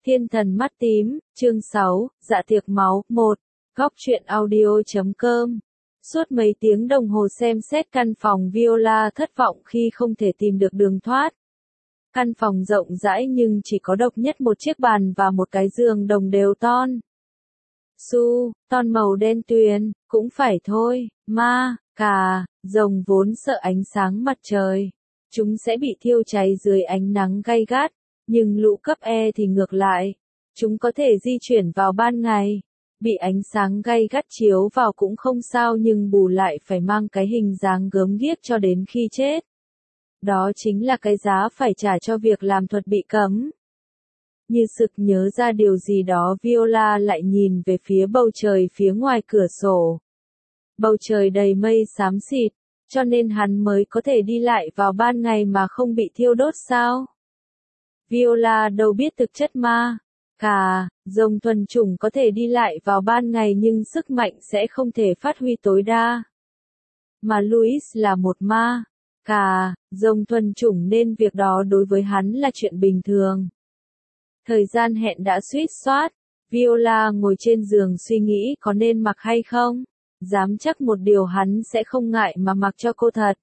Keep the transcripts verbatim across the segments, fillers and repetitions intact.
Thiên thần mắt tím, chương sáu, dạ tiệc máu, một, góc truyện audio.com. Suốt mấy tiếng đồng hồ xem xét căn phòng, Viola thất vọng khi không thể tìm được đường thoát. Căn phòng rộng rãi nhưng chỉ có độc nhất một chiếc bàn và một cái giường đồng đều ton. Su, ton màu đen tuyền, cũng phải thôi, ma, cà, rồng vốn sợ ánh sáng mặt trời. Chúng sẽ bị thiêu cháy dưới ánh nắng gay gắt. Nhưng lũ cấp E thì ngược lại, chúng có thể di chuyển vào ban ngày, bị ánh sáng gay gắt chiếu vào cũng không sao nhưng bù lại phải mang cái hình dáng gớm ghiếc cho đến khi chết. Đó chính là cái giá phải trả cho việc làm thuật bị cấm. Như sực nhớ ra điều gì đó, Viola lại nhìn về phía bầu trời phía ngoài cửa sổ. Bầu trời đầy mây xám xịt, cho nên hắn mới có thể đi lại vào ban ngày mà không bị thiêu đốt sao? Viola đâu biết thực chất ma, cà, rồng thuần chủng có thể đi lại vào ban ngày nhưng sức mạnh sẽ không thể phát huy tối đa. Mà Louis là một ma, cà, rồng thuần chủng nên việc đó đối với hắn là chuyện bình thường. Thời gian hẹn đã suýt soát, Viola ngồi trên giường suy nghĩ có nên mặc hay không, dám chắc một điều hắn sẽ không ngại mà mặc cho cô thật.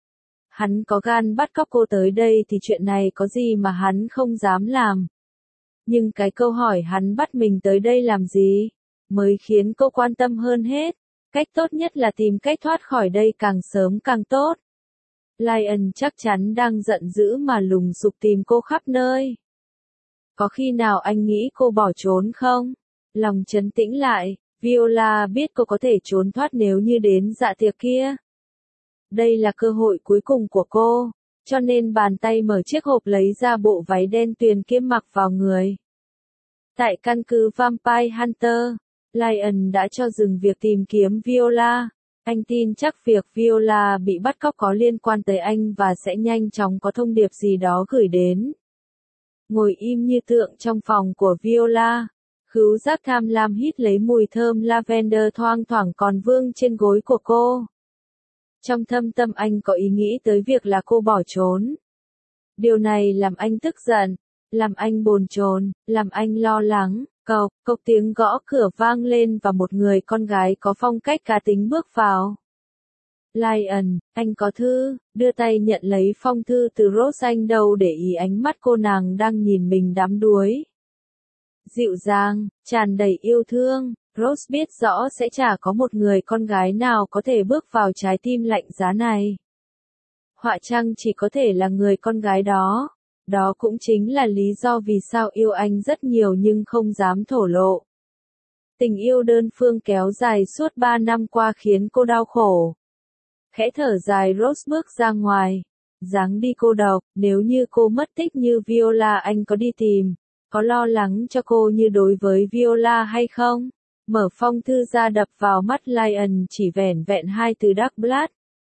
Hắn có gan bắt cóc cô tới đây thì chuyện này có gì mà hắn không dám làm. Nhưng cái câu hỏi hắn bắt mình tới đây làm gì, mới khiến cô quan tâm hơn hết. Cách tốt nhất là tìm cách thoát khỏi đây càng sớm càng tốt. Lion chắc chắn đang giận dữ mà lùng sục tìm cô khắp nơi. Có khi nào anh nghĩ cô bỏ trốn không? Lòng trấn tĩnh lại, Viola biết cô có thể trốn thoát nếu như đến dạ tiệc kia. Đây là cơ hội cuối cùng của cô, cho nên bàn tay mở chiếc hộp lấy ra bộ váy đen tuyền kia mặc vào người. Tại căn cứ Vampire Hunter, Lion đã cho dừng việc tìm kiếm Viola. Anh tin chắc việc Viola bị bắt cóc có liên quan tới anh và sẽ nhanh chóng có thông điệp gì đó gửi đến. Ngồi im như tượng trong phòng của Viola, khứu giác tham lam hít lấy mùi thơm lavender thoang thoảng còn vương trên gối của cô. Trong thâm tâm anh có ý nghĩ tới việc là cô bỏ trốn. Điều này làm anh tức giận, làm anh bồn chồn, làm anh lo lắng. Cộc, cộc tiếng gõ cửa vang lên và một người con gái có phong cách cá tính bước vào. Lion, anh có thư, đưa tay nhận lấy phong thư từ Rose. Anh đâu để ý ánh mắt cô nàng đang nhìn mình đắm đuối. Dịu dàng, tràn đầy yêu thương. Rose biết rõ sẽ chả có một người con gái nào có thể bước vào trái tim lạnh giá này. Họa chăng chỉ có thể là người con gái đó. Đó cũng chính là lý do vì sao yêu anh rất nhiều nhưng không dám thổ lộ. Tình yêu đơn phương kéo dài suốt ba năm qua khiến cô đau khổ. Khẽ thở dài, Rose bước ra ngoài. Dáng đi cô độc, nếu như cô mất tích như Viola anh có đi tìm, có lo lắng cho cô như đối với Viola hay không? Mở phong thư ra đập vào mắt Lion chỉ vẻn vẹn hai từ Dark Blood.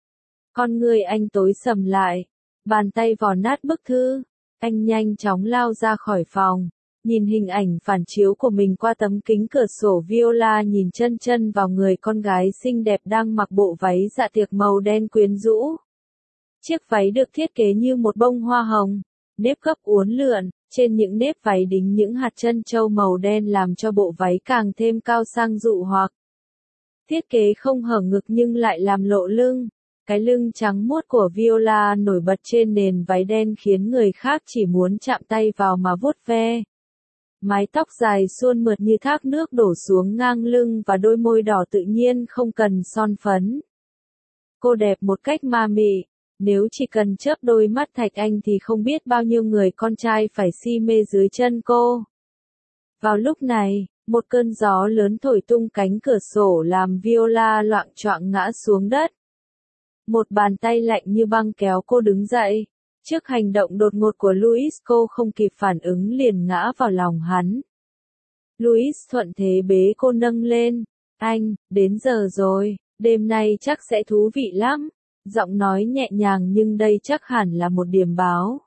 Con người anh tối sầm lại, bàn tay vò nát bức thư. Anh nhanh chóng lao ra khỏi phòng, nhìn hình ảnh phản chiếu của mình qua tấm kính cửa sổ. Viola nhìn chân chân vào người con gái xinh đẹp đang mặc bộ váy dạ tiệc màu đen quyến rũ. Chiếc váy được thiết kế như một bông hoa hồng, nếp gấp uốn lượn, trên những nếp váy đính những hạt trân châu màu đen làm cho bộ váy càng thêm cao sang dụ hoặc. Thiết kế không hở ngực nhưng lại làm lộ lưng. Cái lưng trắng muốt của Viola nổi bật trên nền váy đen khiến người khác chỉ muốn chạm tay vào mà vuốt ve. Mái tóc dài suôn mượt như thác nước đổ xuống ngang lưng và đôi môi đỏ tự nhiên không cần son phấn. Cô đẹp một cách ma mị, nếu chỉ cần chớp đôi mắt thạch anh thì không biết bao nhiêu người con trai phải si mê dưới chân cô. Vào lúc này, một cơn gió lớn thổi tung cánh cửa sổ làm Viola loạng choạng ngã xuống đất. Một bàn tay lạnh như băng kéo cô đứng dậy. Trước hành động đột ngột của Louis, cô không kịp phản ứng liền ngã vào lòng hắn. Louis thuận thế bế cô nâng lên. Anh, đến giờ rồi, đêm nay chắc sẽ thú vị lắm. Giọng nói nhẹ nhàng nhưng đây chắc hẳn là một điềm báo.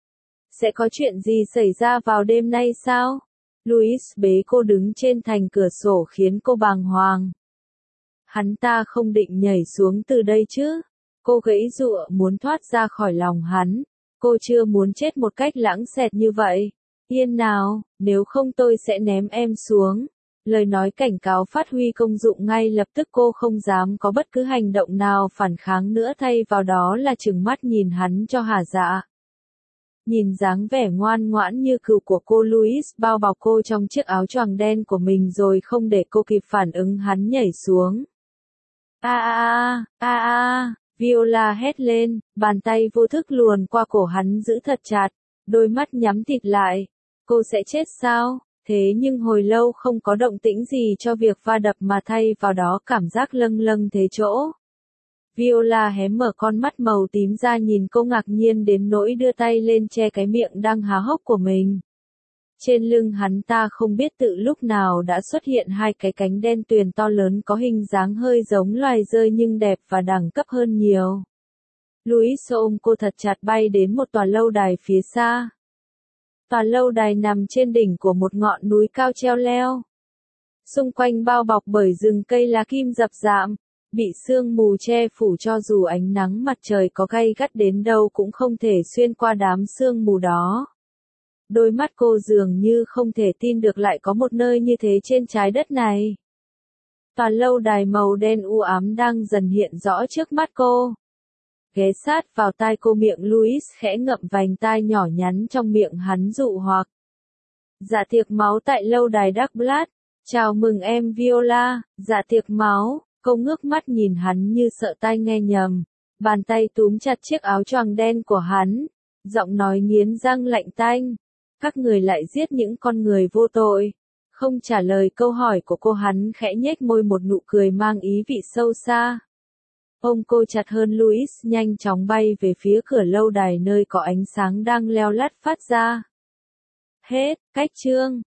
Sẽ có chuyện gì xảy ra vào đêm nay sao? Louis bế cô đứng trên thành cửa sổ khiến cô bàng hoàng. Hắn ta không định nhảy xuống từ đây chứ? Cô gãy giụa muốn thoát ra khỏi lòng hắn. Cô chưa muốn chết một cách lãng xẹt như vậy. Yên nào, nếu không tôi sẽ ném em xuống. Lời nói cảnh cáo phát huy công dụng ngay lập tức, cô không dám có bất cứ hành động nào phản kháng nữa, thay vào đó là trừng mắt nhìn hắn cho hả dạ. Nhìn dáng vẻ ngoan ngoãn như cừu của cô, Louis bao bọc cô trong chiếc áo choàng đen của mình rồi không để cô kịp phản ứng hắn nhảy xuống. A a a a a, Viola hét lên, bàn tay vô thức luồn qua cổ hắn giữ thật chặt, đôi mắt nhắm tịt lại. Cô sẽ chết sao? Thế nhưng hồi lâu không có động tĩnh gì cho việc va đập mà thay vào đó cảm giác lâng lâng thế chỗ. Viola hé mở con mắt màu tím ra nhìn cô ngạc nhiên đến nỗi đưa tay lên che cái miệng đang há hốc của mình. Trên lưng hắn ta không biết từ lúc nào đã xuất hiện hai cái cánh đen tuyền to lớn có hình dáng hơi giống loài dơi nhưng đẹp và đẳng cấp hơn nhiều. Louis ôm cô thật chặt bay đến một tòa lâu đài phía xa. Tòa lâu đài nằm trên đỉnh của một ngọn núi cao treo leo. Xung quanh bao bọc bởi rừng cây lá kim rậm rạp, bị sương mù che phủ, cho dù ánh nắng mặt trời có gay gắt đến đâu cũng không thể xuyên qua đám sương mù đó. Đôi mắt cô dường như không thể tin được lại có một nơi như thế trên trái đất này. Tòa lâu đài màu đen u ám đang dần hiện rõ trước mắt cô. Ghé sát vào tai cô, miệng Louis khẽ ngậm vành tai nhỏ nhắn trong miệng hắn dụ hoặc. Dạ tiệc máu tại lâu đài Dark Blood. Chào mừng em Viola, dạ tiệc máu. Cô ngước mắt nhìn hắn như sợ tai nghe nhầm. Bàn tay túm chặt chiếc áo choàng đen của hắn. Giọng nói nghiến răng lạnh tanh. Các người lại giết những con người vô tội. Không trả lời câu hỏi của cô, hắn khẽ nhếch môi, một nụ cười mang ý vị sâu xa. Ôm cô chặt hơn, Louis nhanh chóng bay về phía cửa lâu đài nơi có ánh sáng đang leo lắt phát ra. Hết, cách chương.